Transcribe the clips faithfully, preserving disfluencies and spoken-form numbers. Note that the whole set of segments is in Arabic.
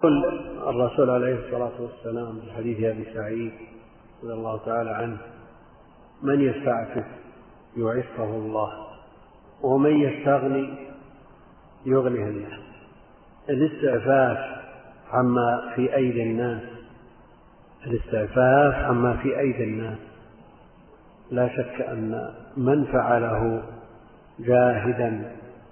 قل الرسول عليه الصلاة والسلام في حديث أبي سعيد رضي الله تعالى عنه: من يستعفف يعفه الله، ومن يستغني يغنيه الله. الاستعفاف عما في أيدي الناس الاستعفاف عما في أيدي الناس لا شك أن من فعله جاهدا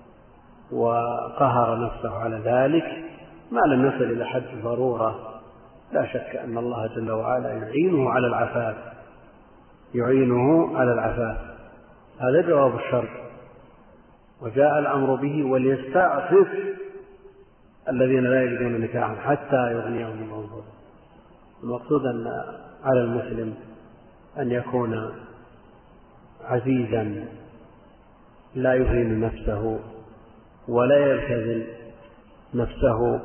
وقهر نفسه على ذلك ما لم يصل إلى حد الضرورة، لا شك أن الله جل وعلا يعينه على العفاف يعينه على العفاف هذا جواب الشرط. وجاء الأمر به: وليستعفف الذين لا يجدون نكاحا حتى يغنيهم الله من فضله. المقصود أن على المسلم أن يكون عزيزا لا يهين نفسه ولا يبتذل نفسه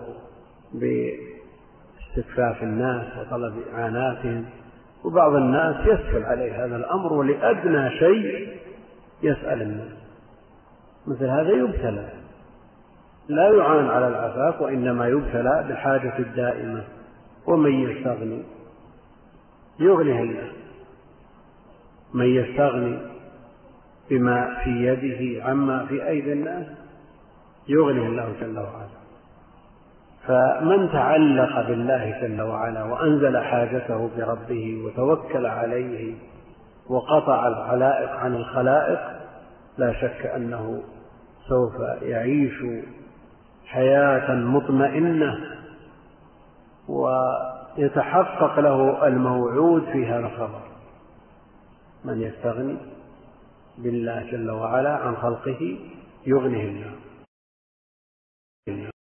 باستكفاف الناس وطلب إعاناتهم. وبعض الناس يسهل عليه هذا الأمر، ولأدنى شيء يسأل الناس، مثل هذا يبتلى، لا يعان على العفاف وإنما يبتلى بالحاجة الدائمة. ومن يستغني يغنيه الله، من يستغني بما في يده عما في أيدي الناس يغنيه الله جل وعلا. فمن تعلق بالله جل وعلا وأنزل حاجته بربه وتوكل عليه وقطع الخلائق عن الخلائق لا شك أنه سوف يعيش حياة مطمئنة ويتحقق له الموعود في هذا الخبر: من يستغني بالله جل وعلا عن خلقه يغنيه الله.